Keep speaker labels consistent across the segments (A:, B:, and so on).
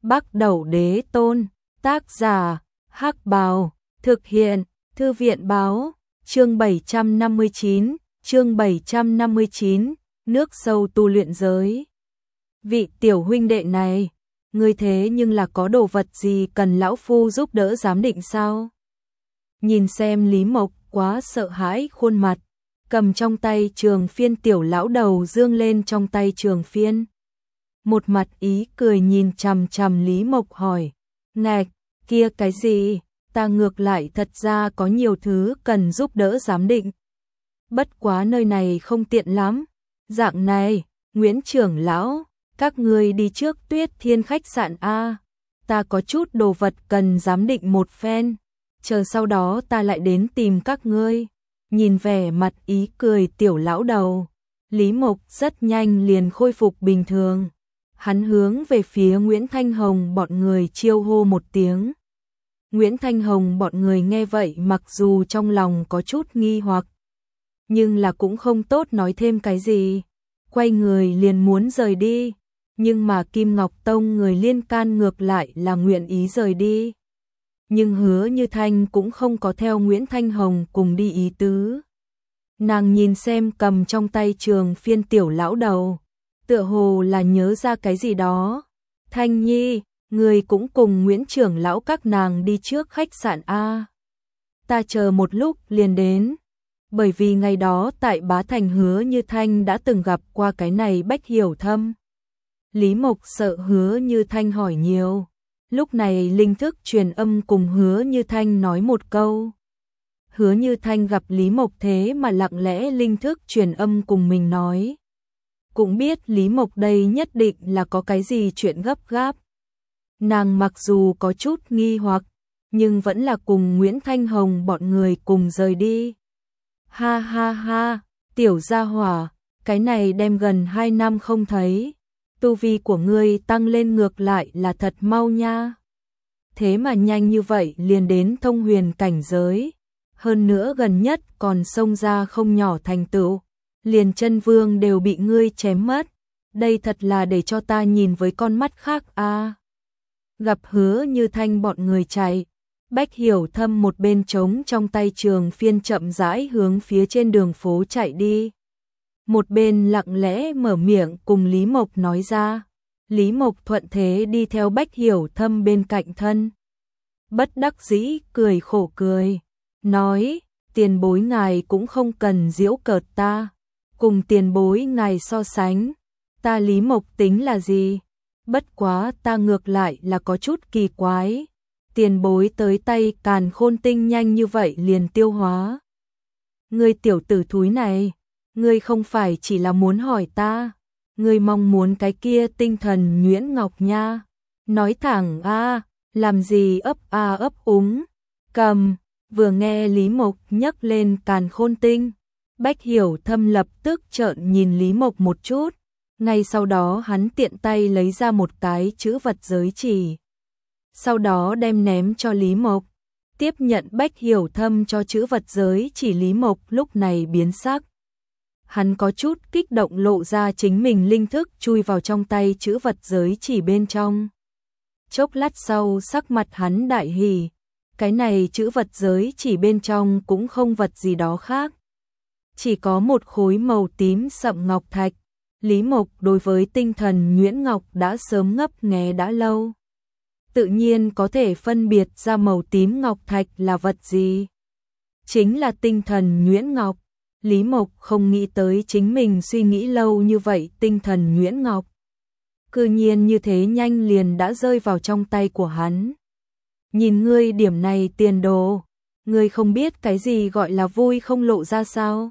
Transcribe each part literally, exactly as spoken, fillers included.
A: Bắc Đẩu Đế Tôn, tác giả, Hắc Bào, thực hiện, Thư viện báo, chương bảy trăm năm mươi chín, chương bảy trăm năm mươi chín, nước sâu tu luyện giới. Vị tiểu huynh đệ này, ngươi thế nhưng là có đồ vật gì cần lão phu giúp đỡ giám định sao? Nhìn xem Lý Mộc quá sợ hãi khuôn mặt, cầm trong tay trường phiên tiểu lão đầu dương lên trong tay trường phiên. Một mặt ý cười nhìn chằm chằm Lý Mộc hỏi, ngạch, kia cái gì, ta ngược lại thật ra có nhiều thứ cần giúp đỡ giám định. Bất quá nơi này không tiện lắm, dạng này, Nguyễn trưởng lão, các ngươi đi trước Tuyết Thiên khách sạn A, ta có chút đồ vật cần giám định một phen, chờ sau đó ta lại đến tìm các ngươi. Nhìn vẻ mặt ý cười tiểu lão đầu, Lý Mộc rất nhanh liền khôi phục bình thường. Hắn hướng về phía Nguyễn Thanh Hồng bọn người chiêu hô một tiếng. Nguyễn Thanh Hồng bọn người nghe vậy mặc dù trong lòng có chút nghi hoặc, nhưng là cũng không tốt nói thêm cái gì. Quay người liền muốn rời đi, nhưng mà Kim Ngọc Tông người liên can ngược lại là nguyện ý rời đi. Nhưng Hứa Như Thanh cũng không có theo Nguyễn Thanh Hồng cùng đi ý tứ. Nàng nhìn xem cầm trong tay trường phiên tiểu lão đầu, tựa hồ là nhớ ra cái gì đó. Thanh Nhi, người cũng cùng Nguyễn trưởng lão các nàng đi trước khách sạn A. Ta chờ một lúc liền đến. Bởi vì ngày đó tại Bá Thành Hứa Như Thanh đã từng gặp qua cái này Bách Hiểu Thâm. Lý Mộc sợ Hứa Như Thanh hỏi nhiều. Lúc này linh thức truyền âm cùng Hứa Như Thanh nói một câu. Hứa Như Thanh gặp Lý Mộc thế mà lặng lẽ linh thức truyền âm cùng mình nói. Cũng biết Lý Mộc đây nhất định là có cái gì chuyện gấp gáp. Nàng mặc dù có chút nghi hoặc, nhưng vẫn là cùng Nguyễn Thanh Hồng bọn người cùng rời đi. Ha ha ha, tiểu gia hỏa, cái này đem gần hai năm không thấy. Tu vi của ngươi tăng lên ngược lại là thật mau nha. Thế mà nhanh như vậy liền đến thông huyền cảnh giới. Hơn nữa gần nhất còn xông ra không nhỏ thành tựu. Liền chân vương đều bị ngươi chém mất. Đây thật là để cho ta nhìn với con mắt khác a. À. Gặp Hứa Như Thanh bọn người chạy, Bách Hiểu Thâm một bên trống trong tay trường phiên chậm rãi hướng phía trên đường phố chạy đi. Một bên lặng lẽ mở miệng cùng Lý Mộc nói ra. Lý Mộc thuận thế đi theo Bách Hiểu Thâm bên cạnh thân. Bất đắc dĩ cười khổ cười, nói, tiền bối ngài cũng không cần giễu cợt ta. Cùng tiền bối ngài so sánh, ta Lý Mộc tính là gì? Bất quá ta ngược lại là có chút kỳ quái. Tiền bối tới tay Càn Khôn Tinh nhanh như vậy liền tiêu hóa. Ngươi tiểu tử thúi này, ngươi không phải chỉ là muốn hỏi ta, ngươi mong muốn cái kia tinh thần nhuyễn ngọc nha. Nói thẳng a, làm gì ấp a ấp úng. Cầm, vừa nghe Lý Mộc nhắc lên Càn Khôn Tinh, Bách Hiểu Thâm lập tức trợn nhìn Lý Mộc một chút. Ngay sau đó hắn tiện tay lấy ra một cái chữ vật giới chỉ. Sau đó đem ném cho Lý Mộc. Tiếp nhận Bách Hiểu Thâm cho chữ vật giới chỉ, Lý Mộc lúc này biến sắc. Hắn có chút kích động lộ ra chính mình linh thức chui vào trong tay chữ vật giới chỉ bên trong. Chốc lát sau sắc mặt hắn đại hỉ. Cái này chữ vật giới chỉ bên trong cũng không vật gì đó khác. Chỉ có một khối màu tím sậm ngọc thạch. Lý Mộc đối với tinh thần nhuyễn ngọc đã sớm ngấp nghé đã lâu. Tự nhiên có thể phân biệt ra màu tím ngọc thạch là vật gì. Chính là tinh thần nhuyễn ngọc. Lý Mộc không nghĩ tới chính mình suy nghĩ lâu như vậy tinh thần nhuyễn ngọc. Cư nhiên như thế nhanh liền đã rơi vào trong tay của hắn. Nhìn ngươi điểm này tiền đồ, ngươi không biết cái gì gọi là vui không lộ ra sao.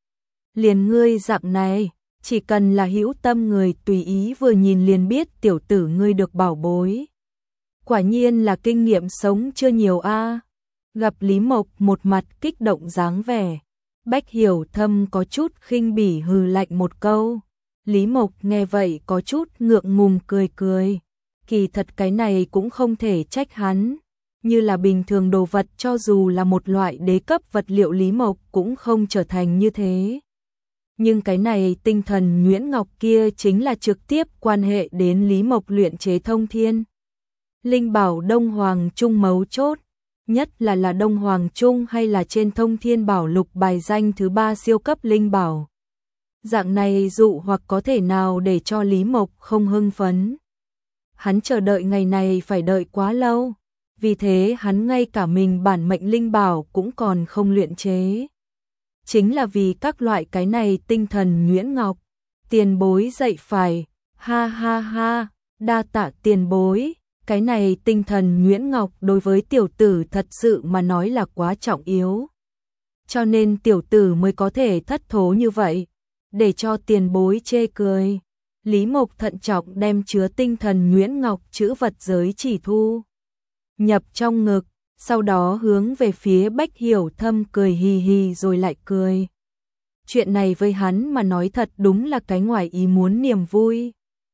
A: Liền ngươi dạng này, chỉ cần là hữu tâm người tùy ý vừa nhìn liền biết tiểu tử ngươi được bảo bối. Quả nhiên là kinh nghiệm sống chưa nhiều a. À. Gặp Lý Mộc một mặt kích động dáng vẻ, Bách Hiểu Thâm có chút khinh bỉ hừ lạnh một câu. Lý Mộc nghe vậy có chút ngượng ngùng cười cười. Kỳ thật cái này cũng không thể trách hắn. Như là bình thường đồ vật cho dù là một loại đế cấp vật liệu Lý Mộc cũng không trở thành như thế. Nhưng cái này tinh thần nhuyễn ngọc kia chính là trực tiếp quan hệ đến Lý Mộc luyện chế thông thiên. Linh bảo Đông Hoàng Trung mấu chốt, nhất là là Đông Hoàng Trung hay là trên Thông Thiên Bảo Lục bài danh thứ ba siêu cấp linh bảo. Dạng này dụ hoặc có thể nào để cho Lý Mộc không hưng phấn. Hắn chờ đợi ngày này phải đợi quá lâu, vì thế hắn ngay cả mình bản mệnh linh bảo cũng còn không luyện chế. Chính là vì các loại cái này tinh thần nhuyễn ngọc, tiền bối dạy phải, ha ha ha, đa tạ tiền bối, cái này tinh thần nhuyễn ngọc đối với tiểu tử thật sự mà nói là quá trọng yếu. Cho nên tiểu tử mới có thể thất thố như vậy, để cho tiền bối chê cười. Lý Mộc thận trọng đem chứa tinh thần nhuyễn ngọc chữ vật giới chỉ thu nhập trong ngực, sau đó hướng về phía Bách Hiểu Thâm cười hì hì rồi lại cười. Chuyện này với hắn mà nói thật đúng là cái ngoài ý muốn niềm vui.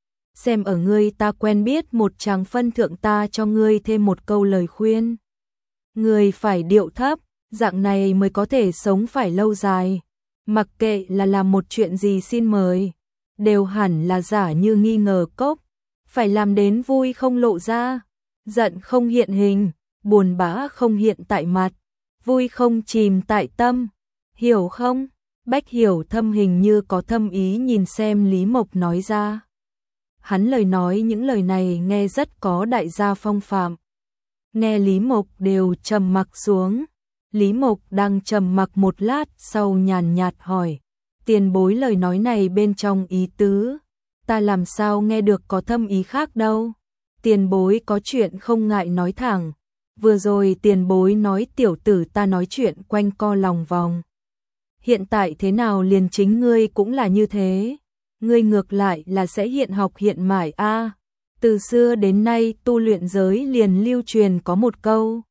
A: Xem ở ngươi ta quen biết một chàng phân thượng, ta cho ngươi thêm một câu lời khuyên. Ngươi phải điệu thấp, dạng này mới có thể sống phải lâu dài. Mặc kệ là làm một chuyện gì xin mời, đều hẳn là giả như nghi ngờ cốc, phải làm đến vui không lộ ra, giận không hiện hình, buồn bã không hiện tại mặt, vui không chìm tại tâm, hiểu không? Bách Hiểu Thâm hình như có thâm ý nhìn xem Lý Mộc nói ra. Hắn lời nói những lời này nghe rất có đại gia phong phạm. Nghe Lý Mộc đều trầm mặc xuống. Lý Mộc đang trầm mặc một lát sau nhàn nhạt hỏi. Tiền bối lời nói này bên trong ý tứ, ta làm sao nghe được có thâm ý khác đâu. Tiền bối có chuyện không ngại nói thẳng. Vừa rồi tiền bối nói tiểu tử ta nói chuyện quanh co lòng vòng. Hiện tại thế nào liền chính ngươi cũng là như thế. Ngươi ngược lại là sẽ hiện học hiện mải a. Từ xưa đến nay tu luyện giới liền lưu truyền có một câu.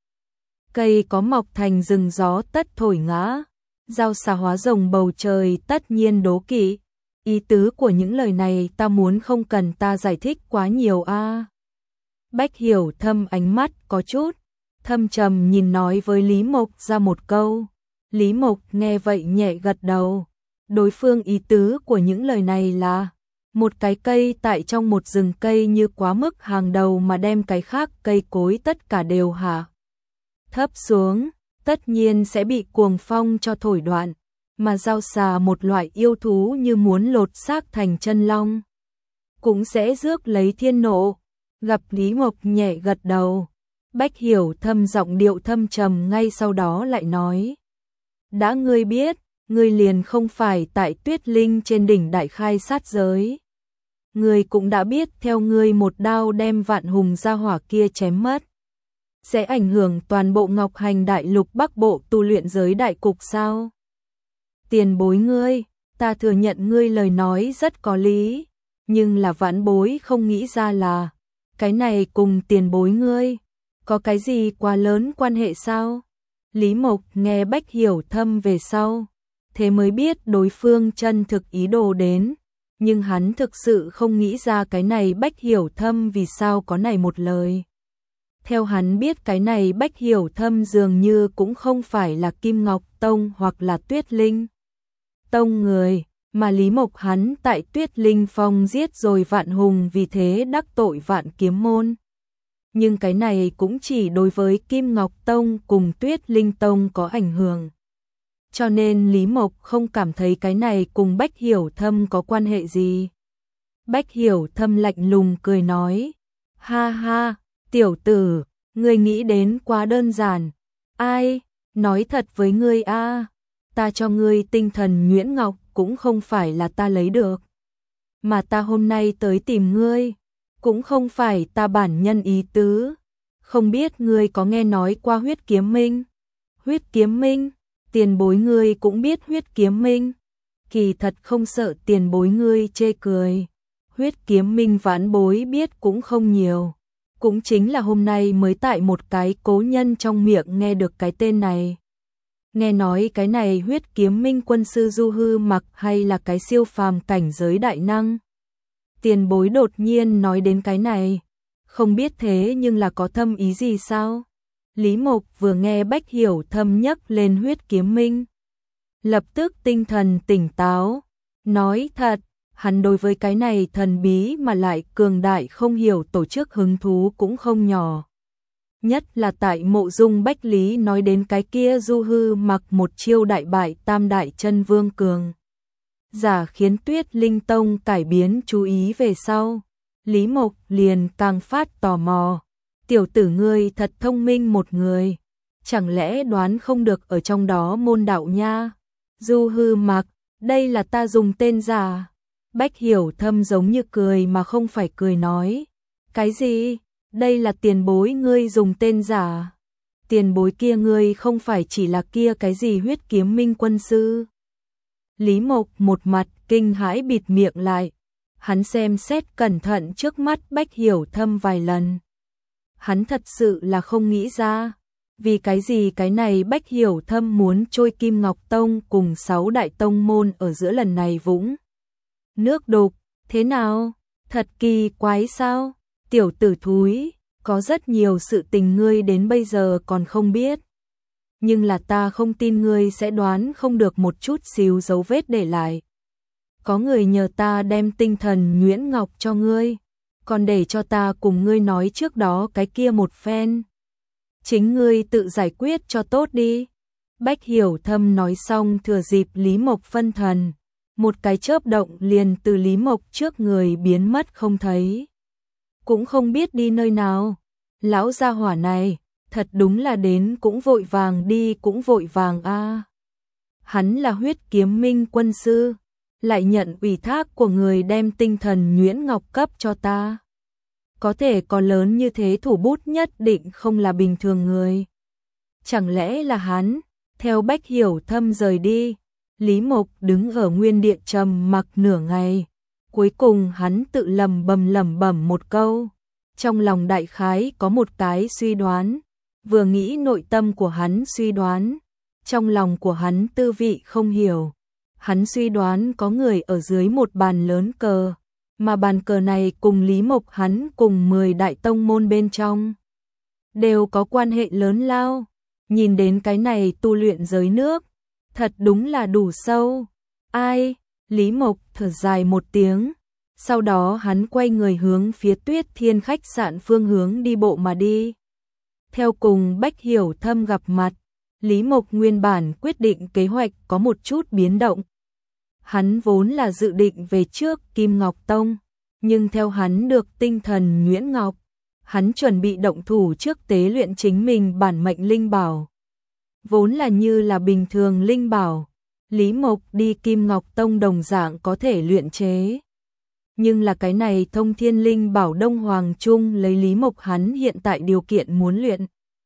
A: Cây có mọc thành rừng gió tất thổi ngã. Dao xà hóa rồng bầu trời tất nhiên đố kỵ. Ý tứ của những lời này ta muốn không cần ta giải thích quá nhiều a. Bách Hiểu Thâm ánh mắt có chút thâm trầm nhìn nói với Lý Mộc ra một câu. Lý Mộc nghe vậy nhẹ gật đầu. Đối phương ý tứ của những lời này là một cái cây tại trong một rừng cây như quá mức hàng đầu mà đem cái khác cây cối tất cả đều hạ thấp xuống, tất nhiên sẽ bị cuồng phong cho thổi đoạn, mà dao xà một loại yêu thú như muốn lột xác thành chân long, cũng sẽ rước lấy thiên nộ. Gặp Lý Mộc nhẹ gật đầu, Bách Hiểu Thâm giọng điệu thâm trầm ngay sau đó lại nói. Đã ngươi biết, ngươi liền không phải tại Tuyết Linh trên đỉnh đại khai sát giới. Ngươi cũng đã biết theo ngươi một đao đem Vạn Hùng gia hỏa kia chém mất, sẽ ảnh hưởng toàn bộ Ngọc Hành đại lục Bắc Bộ tu luyện giới đại cục sao? Tiền bối ngươi, ta thừa nhận ngươi lời nói rất có lý, nhưng là vãn bối không nghĩ ra là cái này cùng tiền bối ngươi có cái gì quá lớn quan hệ sao? Lý Mộc nghe Bách Hiểu Thâm về sau, thế mới biết đối phương chân thực ý đồ đến, nhưng hắn thực sự không nghĩ ra cái này Bách Hiểu Thâm vì sao có này một lời. Theo hắn biết cái này Bách Hiểu Thâm dường như cũng không phải là Kim Ngọc Tông hoặc là Tuyết Linh Tông người, mà Lý Mộc hắn tại Tuyết Linh Phong giết rồi Vạn Hùng vì thế đắc tội Vạn Kiếm Môn. Nhưng cái này cũng chỉ đối với Kim Ngọc Tông cùng Tuyết Linh Tông có ảnh hưởng. Cho nên Lý Mộc không cảm thấy cái này cùng Bách Hiểu Thâm có quan hệ gì. Bách Hiểu Thâm lạnh lùng cười nói. Ha ha, tiểu tử, ngươi nghĩ đến quá đơn giản. Ai, nói thật với ngươi a, ta cho ngươi tinh thần nhuyễn ngọc cũng không phải là ta lấy được. Mà ta hôm nay tới tìm ngươi, cũng không phải ta bản nhân ý tứ. Không biết ngươi có nghe nói qua huyết kiếm minh? Huyết kiếm minh, tiền bối ngươi cũng biết huyết kiếm minh. Kỳ thật không sợ tiền bối ngươi chê cười. Huyết kiếm minh vãn bối biết cũng không nhiều. Cũng chính là hôm nay mới tại một cái cố nhân trong miệng nghe được cái tên này. Nghe nói cái này huyết kiếm minh quân sư Du Hư Mặc hay là cái siêu phàm cảnh giới đại năng. Tiền bối đột nhiên nói đến cái này, không biết thế nhưng là có thâm ý gì sao? Lý Mộc vừa nghe Bách Hiểu Thâm nhắc lên huyết kiếm minh, lập tức tinh thần tỉnh táo, nói thật, Hắn đối với cái này thần bí mà lại cường đại không hiểu tổ chức hứng thú cũng không nhỏ. Nhất là tại Mộ Dung Bách Lý nói đến cái kia Du Hư Mặc một chiêu đại bại tam đại chân vương cường giả khiến Tuyết Linh Tông cải biến chú ý về sau. Lý Mộc liền càng phát tò mò. Tiểu tử ngươi thật thông minh một người. Chẳng lẽ đoán không được ở trong đó môn đạo nha? Du Hư Mặc, đây là ta dùng tên giả. Bách Hiểu Thâm giống như cười mà không phải cười nói. Cái gì? Đây là tiền bối ngươi dùng tên giả. Tiền bối kia ngươi không phải chỉ là kia cái gì Huyết Kiếm Minh quân sư. Lý Mộc một mặt kinh hãi bịt miệng lại. Hắn xem xét cẩn thận trước mắt Bách Hiểu Thâm vài lần. Hắn thật sự là không nghĩ ra. Vì cái gì cái này Bách Hiểu Thâm muốn trôi Kim Ngọc Tông cùng sáu đại tông môn ở giữa lần này vũng nước đục. Thế nào? Thật kỳ quái sao? Tiểu tử thúi, có rất nhiều sự tình ngươi đến bây giờ còn không biết. Nhưng là ta không tin ngươi sẽ đoán không được một chút xíu dấu vết để lại. Có người nhờ ta đem tinh thần nhuyễn ngọc cho ngươi, còn để cho ta cùng ngươi nói trước đó cái kia một phen. Chính ngươi tự giải quyết cho tốt đi. Bách Hiểu Thâm nói xong thừa dịp Lý Mộc phân thần. Một cái chớp động liền từ Lý Mộc trước người biến mất không thấy. Cũng không biết đi nơi nào. Lão gia hỏa này, thật đúng là đến cũng vội vàng đi cũng vội vàng a. À. Hắn là Huyết Kiếm Minh quân sư, lại nhận ủy thác của người đem tinh thần nhuyễn ngọc cấp cho ta. Có thể có lớn như thế thủ bút nhất định không là bình thường người. Chẳng lẽ là hắn? Theo Bách Hiểu Thâm rời đi, Lý Mộc đứng ở nguyên địa trầm mặc nửa ngày. Cuối cùng hắn tự lầm bầm lẩm bẩm một câu. Trong lòng đại khái có một cái suy đoán. Vừa nghĩ nội tâm của hắn suy đoán. Trong lòng của hắn tư vị không hiểu. Hắn suy đoán có người ở dưới một bàn lớn cờ. Mà bàn cờ này cùng Lý Mộc hắn cùng mười đại tông môn bên trong. Đều có quan hệ lớn lao. Nhìn đến cái này tu luyện giới nước. Thật đúng là đủ sâu. Ai? Lý Mộc thở dài một tiếng. Sau đó hắn quay người hướng phía Tuyết Thiên khách sạn phương hướng đi bộ mà đi. Theo cùng Bách Hiểu Thâm gặp mặt, Lý Mộc nguyên bản quyết định kế hoạch có một chút biến động. Hắn vốn là dự định về trước Kim Ngọc Tông, nhưng theo hắn được tinh thần nhuyễn ngọc, hắn chuẩn bị động thủ trước tế luyện chính mình bản mệnh linh bảo. Vốn là như là bình thường linh bảo, Lý Mộc đi Kim Ngọc Tông đồng dạng có thể luyện chế. Nhưng là cái này Thông Thiên Linh Bảo Đông Hoàng Trung lấy Lý Mộc hắn hiện tại điều kiện muốn luyện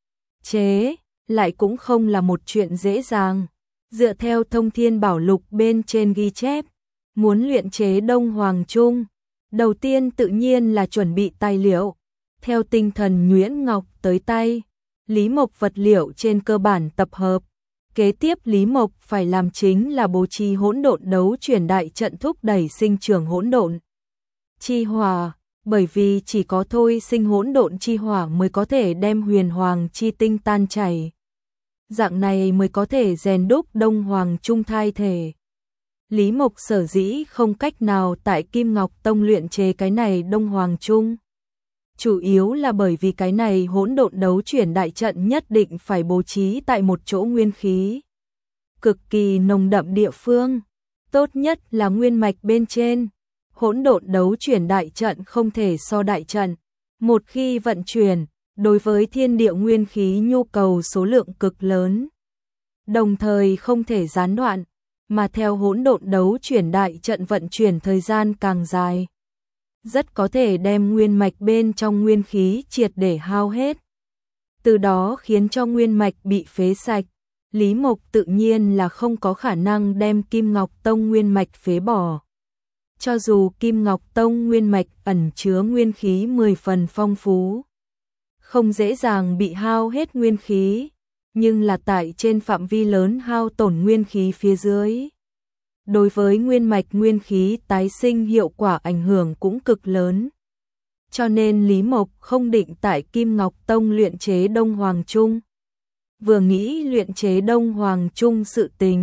A: chế, lại cũng không là một chuyện dễ dàng. Dựa theo Thông Thiên Bảo Lục bên trên ghi chép, muốn luyện chế Đông Hoàng Trung, đầu tiên tự nhiên là chuẩn bị tài liệu. Theo tinh thần nhuyễn ngọc tới tay, Lý Mộc vật liệu trên cơ bản tập hợp. Kế tiếp Lý Mộc phải làm chính là bố trí hỗn độn đấu chuyển đại trận thúc đẩy sinh trưởng hỗn độn chi hỏa, bởi vì chỉ có thôi sinh hỗn độn chi hỏa mới có thể đem huyền hoàng chi tinh tan chảy. Dạng này mới có thể rèn đúc Đông Hoàng Trung thai thể. Lý Mộc sở dĩ không cách nào tại Kim Ngọc Tông luyện chế cái này Đông Hoàng Trung. Chủ yếu là bởi vì cái này hỗn độn đấu chuyển đại trận nhất định phải bố trí tại một chỗ nguyên khí cực kỳ nồng đậm địa phương, tốt nhất là nguyên mạch bên trên. Hỗn độn đấu chuyển đại trận không thể so đại trận, một khi vận chuyển, đối với thiên địa nguyên khí nhu cầu số lượng cực lớn, đồng thời không thể gián đoạn, mà theo hỗn độn đấu chuyển đại trận vận chuyển thời gian càng dài, rất có thể đem nguyên mạch bên trong nguyên khí triệt để hao hết, từ đó khiến cho nguyên mạch bị phế sạch. Lý Mộc tự nhiên là không có khả năng đem Kim Ngọc Tông nguyên mạch phế bỏ. Cho dù Kim Ngọc Tông nguyên mạch ẩn chứa nguyên khí mười phần phong phú, không dễ dàng bị hao hết nguyên khí, nhưng là tại trên phạm vi lớn hao tổn nguyên khí phía dưới. Đối với nguyên mạch nguyên khí tái sinh hiệu quả ảnh hưởng cũng cực lớn. Cho nên Lý Mộc không định tại Kim Ngọc Tông luyện chế Đông Hoàng Trung. Vừa nghĩ luyện chế Đông Hoàng Trung sự tình,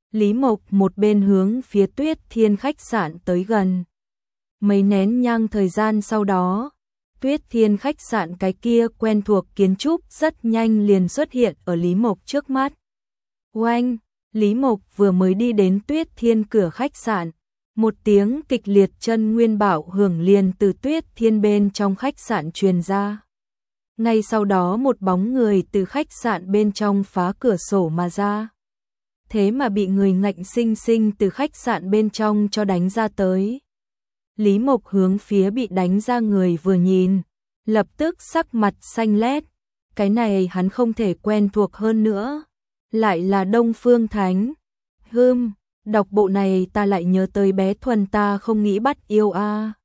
A: Lý Mộc một bên hướng phía Tuyết Thiên khách sạn tới gần. Mấy nén nhang thời gian sau đó, Tuyết Thiên khách sạn cái kia quen thuộc kiến trúc rất nhanh liền xuất hiện ở Lý Mộc trước mắt. Oanh, Lý Mộc vừa mới đi đến Tuyết Thiên cửa khách sạn, một tiếng kịch liệt chân nguyên bảo hưởng liền từ Tuyết Thiên bên trong khách sạn truyền ra. Ngay sau đó một bóng người từ khách sạn bên trong phá cửa sổ mà ra. Thế mà bị người ngạnh sinh sinh từ khách sạn bên trong cho đánh ra tới. Lý Mộc hướng phía bị đánh ra người vừa nhìn, lập tức sắc mặt xanh lét. Cái này hắn không thể quen thuộc hơn nữa. Lại là Đông Phương Thánh. Hừm, đọc bộ này ta lại nhớ tới bé Thuần ta không nghĩ bắt yêu a.